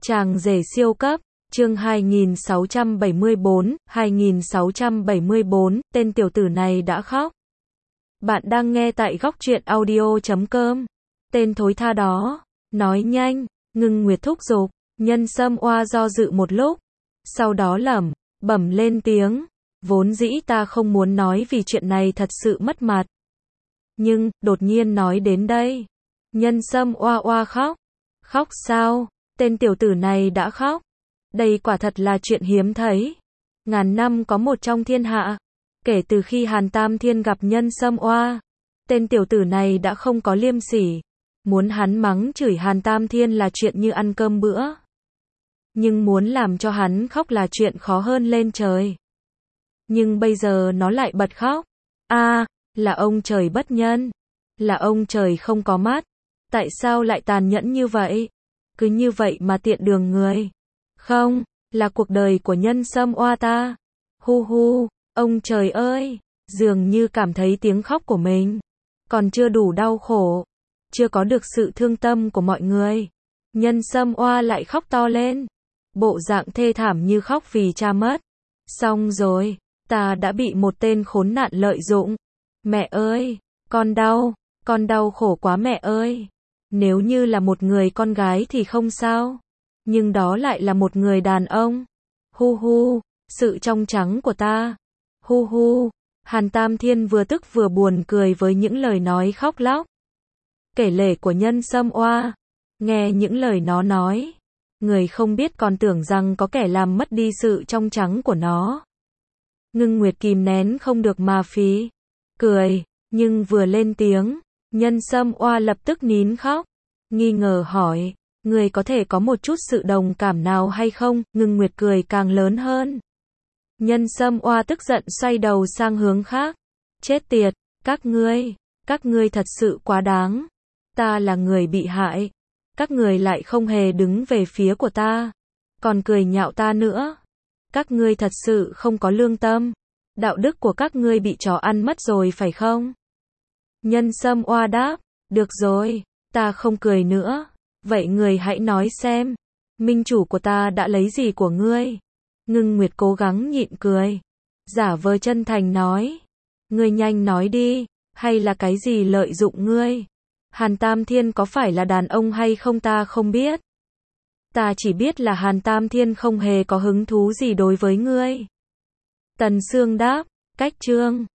Chàng rể siêu cấp, chương 2674, tên tiểu tử này đã khóc. Bạn đang nghe tại Góc Truyện Audio.com. Tên thối tha đó, nói nhanh, Ngưng Nguyệt thúc giục, Nhân Sâm Oa do dự một lúc, sau đó lẩm bẩm lên tiếng, vốn dĩ ta không muốn nói vì chuyện này thật sự mất mặt. Nhưng, đột nhiên nói đến đây, Nhân Sâm Oa oa khóc. Khóc sao? Tên tiểu tử này đã khóc. Đây quả thật là chuyện hiếm thấy. Ngàn năm có một trong thiên hạ. Kể từ khi Hàn Tam Thiên gặp Nhân Sâm Oa, tên tiểu tử này đã không có liêm sỉ. Muốn hắn mắng chửi Hàn Tam Thiên là chuyện như ăn cơm bữa. Nhưng muốn làm cho hắn khóc là chuyện khó hơn lên trời. Nhưng bây giờ nó lại bật khóc. Là ông trời bất nhân. Là ông trời không có mắt. Tại sao lại tàn nhẫn như vậy? Cứ như vậy mà tiện đường người. Không, là cuộc đời của Nhân Sâm Oa ta. Hu hu, ông trời ơi, dường như cảm thấy tiếng khóc của mình còn chưa đủ đau khổ, chưa có được sự thương tâm của mọi người. Nhân Sâm Oa lại khóc to lên, bộ dạng thê thảm như khóc vì cha mất. Xong rồi, ta đã bị một tên khốn nạn lợi dụng. Mẹ ơi, con đau khổ quá mẹ ơi. Nếu như là một người con gái thì không sao. Nhưng đó lại là một người đàn ông. Hu hu, sự trong trắng của ta. Hu hu, Hàn Tam Thiên vừa tức vừa buồn cười với những lời nói khóc lóc kể lể của Nhân Sâm Oa. Nghe những lời nó nói, người không biết còn tưởng rằng có kẻ làm mất đi sự trong trắng của nó. Ngưng Nguyệt kìm nén không được mà phí cười, nhưng vừa lên tiếng, Nhân Sâm Oa lập tức nín khóc, nghi ngờ hỏi, người có thể có một chút sự đồng cảm nào hay không? Ngưng Nguyệt cười càng lớn hơn. Nhân Sâm Oa tức giận xoay đầu sang hướng khác. Chết tiệt, các ngươi thật sự quá đáng. Ta là người bị hại. Các người lại không hề đứng về phía của ta. Còn cười nhạo ta nữa. Các ngươi thật sự không có lương tâm. Đạo đức của các ngươi bị chó ăn mất rồi phải không? Nhân Sâm Oa đáp, được rồi, ta không cười nữa. Vậy người hãy nói xem, minh chủ của ta đã lấy gì của ngươi? Ngưng Nguyệt cố gắng nhịn cười, giả vờ chân thành nói, ngươi nhanh nói đi, hay là cái gì lợi dụng ngươi? Hàn Tam Thiên có phải là đàn ông hay không ta không biết. Ta chỉ biết là Hàn Tam Thiên không hề có hứng thú gì đối với ngươi. Tần Sương đáp, cách chương